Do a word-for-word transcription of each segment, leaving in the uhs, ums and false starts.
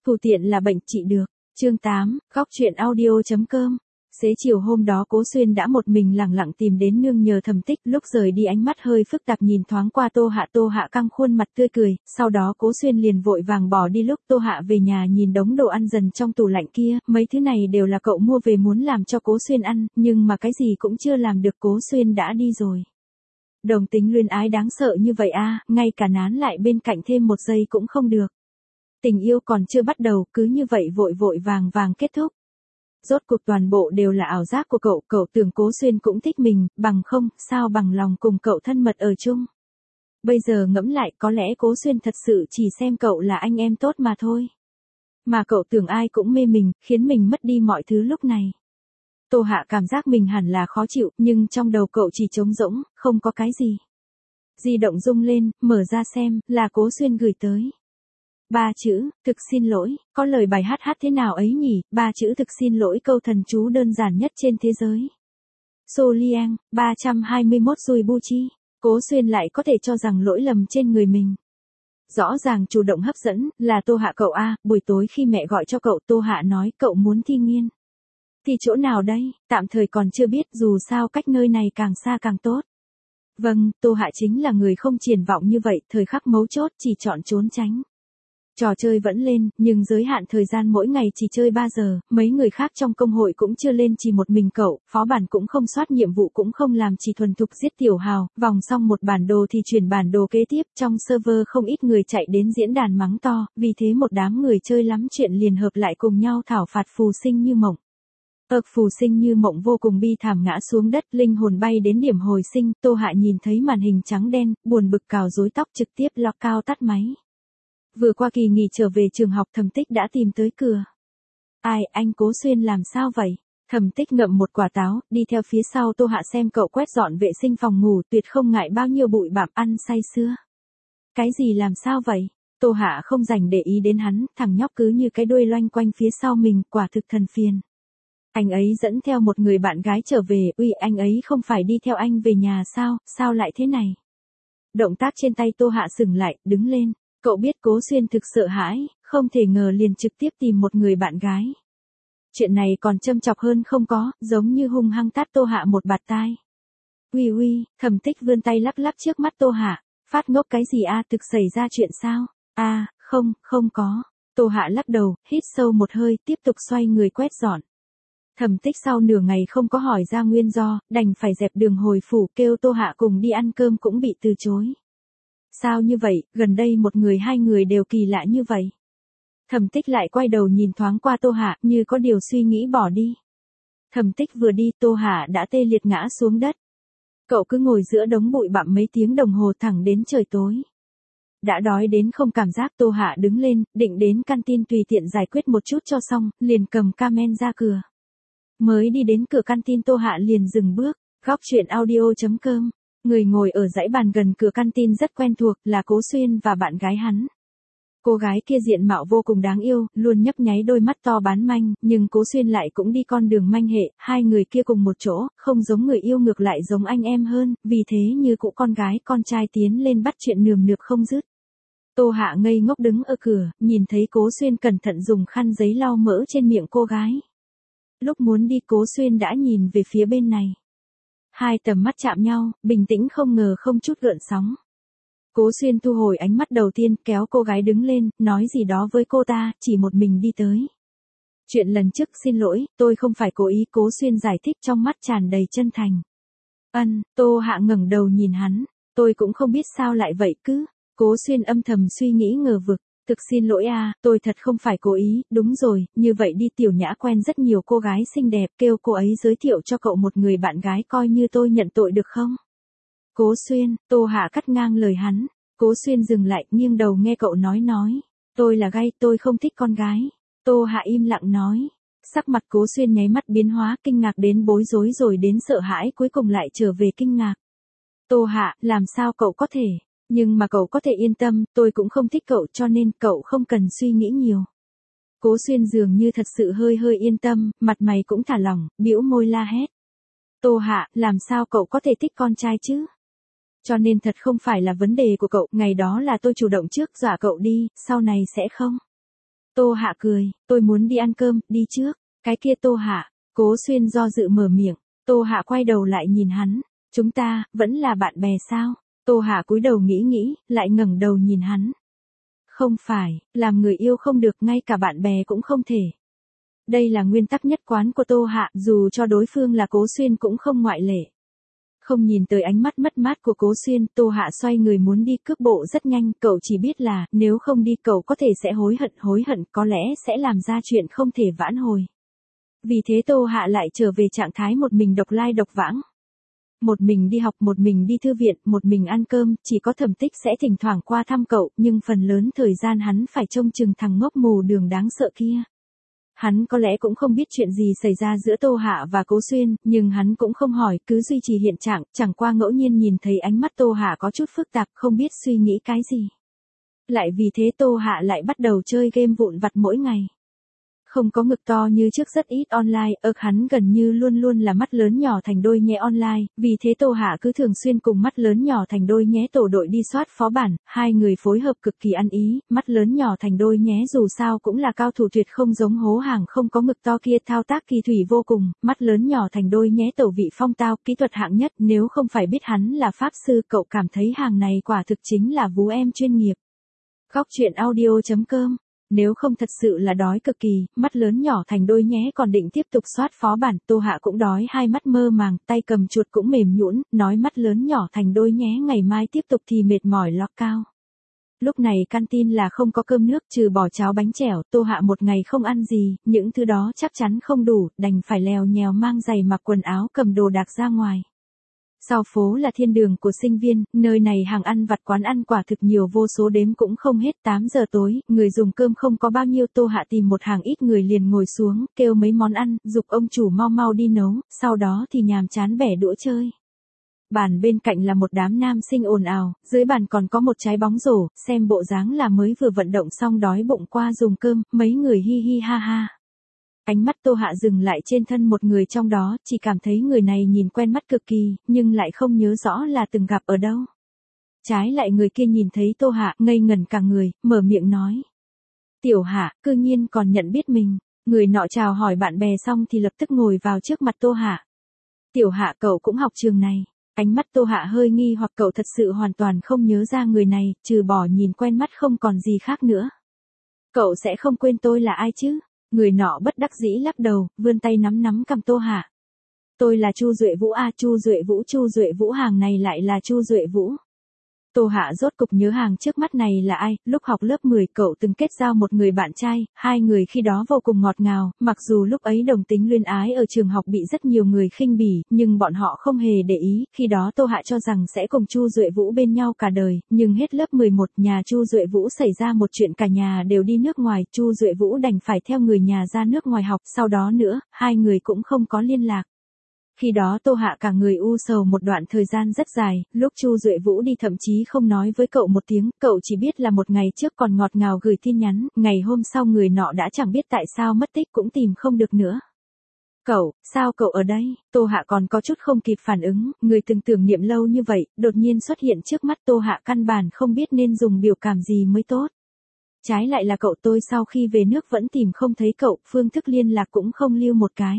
Phù tiện là bệnh trị được. Chương tám, góc truyện audio.com. Xế chiều hôm đó Cố Xuyên đã một mình lẳng lặng tìm đến nương nhờ Thẩm Tích, lúc rời đi ánh mắt hơi phức tạp nhìn thoáng qua Tô Hạ. Tô Hạ căng khuôn mặt tươi cười, sau đó Cố Xuyên liền vội vàng bỏ đi. Lúc Tô Hạ về nhà nhìn đống đồ ăn dần trong tủ lạnh kia, mấy thứ này đều là cậu mua về muốn làm cho Cố Xuyên ăn, nhưng mà cái gì cũng chưa làm được, Cố Xuyên đã đi rồi. Đồng tính luyến ái đáng sợ như vậy a, ngay cả nán lại bên cạnh thêm một giây cũng không được. Tình yêu còn chưa bắt đầu, cứ như vậy vội vội vàng vàng kết thúc. Rốt cuộc toàn bộ đều là ảo giác của cậu, cậu tưởng Cố Xuyên cũng thích mình, bằng không, sao bằng lòng cùng cậu thân mật ở chung. Bây giờ ngẫm lại, có lẽ Cố Xuyên thật sự chỉ xem cậu là anh em tốt mà thôi. Mà cậu tưởng ai cũng mê mình, khiến mình mất đi mọi thứ lúc này. Tô Hạ cảm giác mình hẳn là khó chịu, nhưng trong đầu cậu chỉ trống rỗng, không có cái gì. Di động rung lên, mở ra xem, là Cố Xuyên gửi tới. Ba chữ, thực xin lỗi, có lời bài hát hát thế nào ấy nhỉ, ba chữ thực xin lỗi, câu thần chú đơn giản nhất trên thế giới. Soliang, ba trăm hai mươi mốt Rui Buchi, Cố Xuyên lại có thể cho rằng lỗi lầm trên người mình. Rõ ràng chủ động hấp dẫn, là Tô Hạ cậu a, buổi tối khi mẹ gọi cho cậu, Tô Hạ nói cậu muốn thi nghiên. Thì chỗ nào đây, tạm thời còn chưa biết, dù sao cách nơi này càng xa càng tốt. Vâng, Tô Hạ chính là người không triển vọng như vậy, thời khắc mấu chốt chỉ chọn trốn tránh. Trò chơi vẫn lên, nhưng giới hạn thời gian mỗi ngày chỉ chơi ba giờ, mấy người khác trong công hội cũng chưa lên, chỉ một mình cậu, phó bản cũng không soát, nhiệm vụ cũng không làm, chỉ thuần thục giết tiểu hào, vòng xong một bản đồ thì chuyển bản đồ kế tiếp, trong server không ít người chạy đến diễn đàn mắng to, vì thế một đám người chơi lắm chuyện liền hợp lại cùng nhau thảo phạt Phù Sinh Như Mộng. Ợc Phù Sinh Như Mộng vô cùng bi thảm ngã xuống đất, linh hồn bay đến điểm hồi sinh, Tô Hạ nhìn thấy màn hình trắng đen, buồn bực cào rối tóc, trực tiếp lock cao tắt máy. Vừa qua kỳ nghỉ trở về trường học, Thẩm Tích đã tìm tới cửa. Ai, anh Cố Xuyên làm sao vậy? Thẩm Tích ngậm một quả táo, đi theo phía sau Tô Hạ xem cậu quét dọn vệ sinh phòng ngủ, tuyệt không ngại bao nhiêu bụi bặm, ăn say sưa. Cái gì làm sao vậy? Tô Hạ không dành để ý đến hắn, thằng nhóc cứ như cái đuôi loanh quanh phía sau mình, quả thực thần phiền. Anh ấy dẫn theo một người bạn gái trở về, uy, anh ấy không phải đi theo anh về nhà sao, sao lại thế này? Động tác trên tay Tô Hạ sừng lại, đứng lên. Cậu biết Cố Xuyên thực sợ hãi, không thể ngờ liền trực tiếp tìm một người bạn gái. Chuyện này còn châm chọc hơn không có, giống như hung hăng tát Tô Hạ một bạt tai. Uy uy, Thẩm Tích vươn tay lắc lắc trước mắt Tô Hạ, phát ngốc cái gì a, thực xảy ra chuyện sao? A, không, không có. Tô Hạ lắc đầu, hít sâu một hơi, tiếp tục xoay người quét dọn. Thẩm Tích sau nửa ngày không có hỏi ra nguyên do, đành phải dẹp đường hồi phủ, kêu Tô Hạ cùng đi ăn cơm cũng bị từ chối. Sao như vậy, gần đây một người hai người đều kỳ lạ như vậy. Thẩm Tích lại quay đầu nhìn thoáng qua Tô Hạ, như có điều suy nghĩ bỏ đi. Thẩm Tích vừa đi, Tô Hạ đã tê liệt ngã xuống đất. Cậu cứ ngồi giữa đống bụi bặm mấy tiếng đồng hồ thẳng đến trời tối. Đã đói đến không cảm giác, Tô Hạ đứng lên, định đến canteen tùy tiện giải quyết một chút cho xong, liền cầm camen ra cửa. Mới đi đến cửa canteen Tô Hạ liền dừng bước, góc truyện audio.com. Người ngồi ở dãy bàn gần cửa canteen rất quen thuộc, là Cố Xuyên và bạn gái hắn. Cô gái kia diện mạo vô cùng đáng yêu, luôn nhấp nháy đôi mắt to bán manh, nhưng Cố Xuyên lại cũng đi con đường manh hệ, hai người kia cùng một chỗ, không giống người yêu, ngược lại giống anh em hơn, vì thế như cũ con gái con trai tiến lên bắt chuyện nườm nượp không dứt. Tô Hạ ngây ngốc đứng ở cửa, nhìn thấy Cố Xuyên cẩn thận dùng khăn giấy lau mỡ trên miệng cô gái. Lúc muốn đi, Cố Xuyên đã nhìn về phía bên này. Hai tầm mắt chạm nhau, bình tĩnh không ngờ không chút gợn sóng. Cố Xuyên thu hồi ánh mắt đầu tiên, kéo cô gái đứng lên, nói gì đó với cô ta, chỉ một mình đi tới. Chuyện lần trước xin lỗi, tôi không phải cố ý, Cố Xuyên giải thích trong mắt tràn đầy chân thành. Ân, Tô Hạ ngẩng đầu nhìn hắn, tôi cũng không biết sao lại vậy cứ. Cố Xuyên âm thầm suy nghĩ ngờ vực. Thực xin lỗi a, tôi thật không phải cố ý, đúng rồi, như vậy đi, Tiểu Nhã quen rất nhiều cô gái xinh đẹp, kêu cô ấy giới thiệu cho cậu một người bạn gái, coi như tôi nhận tội được không? Cố Xuyên, Tô Hạ cắt ngang lời hắn. Cố Xuyên dừng lại, nghiêng đầu nghe cậu nói nói. Tôi là gay, tôi không thích con gái. Tô Hạ im lặng nói. Sắc mặt Cố Xuyên nháy mắt biến hóa, kinh ngạc đến bối rối rồi đến sợ hãi, cuối cùng lại trở về kinh ngạc. Tô Hạ, làm sao cậu có thể? Nhưng mà cậu có thể yên tâm, tôi cũng không thích cậu, cho nên cậu không cần suy nghĩ nhiều. Cố Xuyên dường như thật sự hơi hơi yên tâm, mặt mày cũng thả lỏng, bĩu môi la hét. Tô Hạ, làm sao cậu có thể thích con trai chứ? Cho nên thật không phải là vấn đề của cậu, ngày đó là tôi chủ động trước dọa cậu đi, sau này sẽ không. Tô Hạ cười, tôi muốn đi ăn cơm, đi trước. Cái kia Tô Hạ, Cố Xuyên do dự mở miệng. Tô Hạ quay đầu lại nhìn hắn, chúng ta, vẫn là bạn bè sao? Tô Hạ cúi đầu nghĩ nghĩ, lại ngẩng đầu nhìn hắn. Không phải, làm người yêu không được, ngay cả bạn bè cũng không thể. Đây là nguyên tắc nhất quán của Tô Hạ, dù cho đối phương là Cố Xuyên cũng không ngoại lệ. Không nhìn tới ánh mắt mất mát của Cố Xuyên, Tô Hạ xoay người muốn đi, cước bộ rất nhanh, cậu chỉ biết là, nếu không đi cậu có thể sẽ hối hận, hối hận có lẽ sẽ làm ra chuyện không thể vãn hồi. Vì thế Tô Hạ lại trở về trạng thái một mình độc lai độc vãng. Một mình đi học, một mình đi thư viện, một mình ăn cơm, chỉ có Thẩm Tích sẽ thỉnh thoảng qua thăm cậu, nhưng phần lớn thời gian hắn phải trông chừng thằng ngốc mù đường đáng sợ kia. Hắn có lẽ cũng không biết chuyện gì xảy ra giữa Tô Hạ và Cố Xuyên, nhưng hắn cũng không hỏi, cứ duy trì hiện trạng, chẳng qua ngẫu nhiên nhìn thấy ánh mắt Tô Hạ có chút phức tạp, không biết suy nghĩ cái gì. Lại vì thế Tô Hạ lại bắt đầu chơi game vụn vặt mỗi ngày. Không có ngực to như trước, rất ít online, ực hắn gần như luôn luôn là mắt lớn nhỏ thành đôi nhé online, vì thế Tô Hạ cứ thường xuyên cùng mắt lớn nhỏ thành đôi nhé tổ đội đi soát phó bản, hai người phối hợp cực kỳ ăn ý, mắt lớn nhỏ thành đôi nhé dù sao cũng là cao thủ tuyệt không giống hố hàng không có ngực to kia, thao tác kỳ thủy vô cùng, mắt lớn nhỏ thành đôi nhé tẩu vị phong tao, kỹ thuật hạng nhất, nếu không phải biết hắn là pháp sư cậu cảm thấy hàng này quả thực chính là vú em chuyên nghiệp. Góc truyện audio chấm com. Nếu không thật sự là đói cực kỳ, mắt lớn nhỏ thành đôi nhé còn định tiếp tục soát phó bản, Tô Hạ cũng đói, hai mắt mơ màng, tay cầm chuột cũng mềm nhũn, nói mắt lớn nhỏ thành đôi nhé ngày mai tiếp tục thì mệt mỏi ló cao. Lúc này canteen là không có cơm nước, trừ bỏ cháo bánh chẻo, Tô Hạ một ngày không ăn gì, những thứ đó chắc chắn không đủ, đành phải lèo nhèo mang giày mặc quần áo cầm đồ đạc ra ngoài. Sau phố là thiên đường của sinh viên, nơi này hàng ăn vặt quán ăn quả thực nhiều vô số đếm cũng không hết. Tám giờ tối, người dùng cơm không có bao nhiêu, Tô Hạ tìm một hàng ít người liền ngồi xuống, kêu mấy món ăn, giục ông chủ mau mau đi nấu, sau đó thì nhàm chán bẻ đũa chơi. Bàn bên cạnh là một đám nam sinh ồn ào, dưới bàn còn có một trái bóng rổ, xem bộ dáng là mới vừa vận động xong đói bụng qua dùng cơm, mấy người hi hi ha ha. Ánh mắt Tô Hạ dừng lại trên thân một người trong đó, chỉ cảm thấy người này nhìn quen mắt cực kỳ, nhưng lại không nhớ rõ là từng gặp ở đâu. Trái lại người kia nhìn thấy Tô Hạ, ngây ngẩn cả người, mở miệng nói. Tiểu Hạ, cư nhiên còn nhận biết mình. Người nọ chào hỏi bạn bè xong thì lập tức ngồi vào trước mặt Tô Hạ. Tiểu Hạ, cậu cũng học trường này. Ánh mắt Tô Hạ hơi nghi hoặc, cậu thật sự hoàn toàn không nhớ ra người này, trừ bỏ nhìn quen mắt không còn gì khác nữa. Cậu sẽ không quên tôi là ai chứ? Người nọ bất đắc dĩ lắc đầu, vươn tay nắm nắm cầm Tô Hạ. Tôi là Chu Duệ Vũ a, Chu Duệ Vũ, Chu Duệ Vũ, hàng này lại là Chu Duệ Vũ. Tô Hạ rốt cục nhớ hàng trước mắt này là ai, lúc học lớp mười cậu từng kết giao một người bạn trai, hai người khi đó vô cùng ngọt ngào, mặc dù lúc ấy đồng tính luyến ái ở trường học bị rất nhiều người khinh bỉ, nhưng bọn họ không hề để ý, khi đó Tô Hạ cho rằng sẽ cùng Chu Duệ Vũ bên nhau cả đời, nhưng hết lớp mười một nhà Chu Duệ Vũ xảy ra một chuyện, cả nhà đều đi nước ngoài, Chu Duệ Vũ đành phải theo người nhà ra nước ngoài học, sau đó nữa, hai người cũng không có liên lạc. Khi đó Tô Hạ cả người u sầu một đoạn thời gian rất dài, lúc Chu Duệ Vũ đi thậm chí không nói với cậu một tiếng, cậu chỉ biết là một ngày trước còn ngọt ngào gửi tin nhắn, ngày hôm sau người nọ đã chẳng biết tại sao mất tích cũng tìm không được nữa. Cậu, sao cậu ở đây? Tô Hạ còn có chút không kịp phản ứng, người từng tưởng niệm lâu như vậy, đột nhiên xuất hiện trước mắt Tô Hạ căn bản không biết nên dùng biểu cảm gì mới tốt. Trái lại là cậu, tôi sau khi về nước vẫn tìm không thấy cậu, phương thức liên lạc cũng không lưu một cái.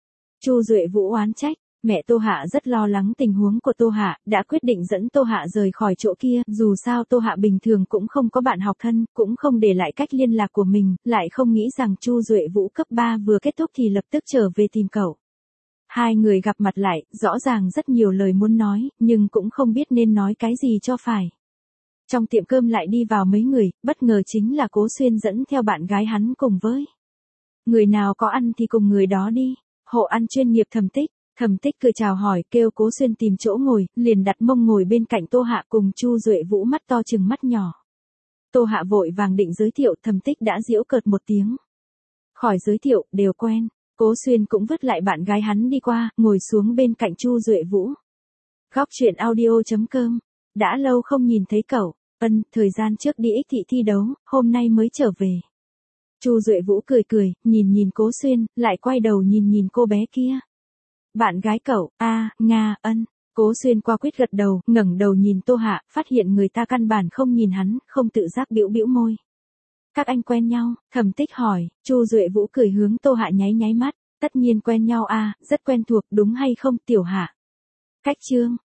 Chu Duệ Vũ oán trách, mẹ Tô Hạ rất lo lắng tình huống của Tô Hạ, đã quyết định dẫn Tô Hạ rời khỏi chỗ kia, dù sao Tô Hạ bình thường cũng không có bạn học thân, cũng không để lại cách liên lạc của mình, lại không nghĩ rằng Chu Duệ Vũ cấp ba vừa kết thúc thì lập tức trở về tìm cậu. Hai người gặp mặt lại, rõ ràng rất nhiều lời muốn nói, nhưng cũng không biết nên nói cái gì cho phải. Trong tiệm cơm lại đi vào mấy người, bất ngờ chính là Cố Xuyên dẫn theo bạn gái hắn cùng với. Người nào có ăn thì cùng người đó đi. Hộ ăn chuyên nghiệp Thẩm Tích, Thẩm Tích cười chào hỏi, kêu Cố Xuyên tìm chỗ ngồi, liền đặt mông ngồi bên cạnh Tô Hạ cùng Chu Duệ Vũ mắt to chừng mắt nhỏ. Tô Hạ vội vàng định giới thiệu, Thẩm Tích đã giễu cợt một tiếng. Khỏi giới thiệu, đều quen. Cố Xuyên cũng vứt lại bạn gái hắn đi qua, ngồi xuống bên cạnh Chu Duệ Vũ. Góc truyện audio chấm com. Đã lâu không nhìn thấy cậu. Ân, thời gian trước đi ích thị thi đấu, hôm nay mới trở về. Chu Duệ Vũ cười cười, nhìn nhìn Cố Xuyên, lại quay đầu nhìn nhìn cô bé kia. Bạn gái cậu, a, à, Nga, ân. Cố Xuyên qua quyết gật đầu, ngẩng đầu nhìn Tô Hạ, phát hiện người ta căn bản không nhìn hắn, không tự giác bĩu bĩu môi. Các anh quen nhau, Thẩm Tích hỏi, Chu Duệ Vũ cười hướng Tô Hạ nháy nháy mắt, tất nhiên quen nhau a, rất quen thuộc đúng hay không Tiểu Hạ. Cách chương,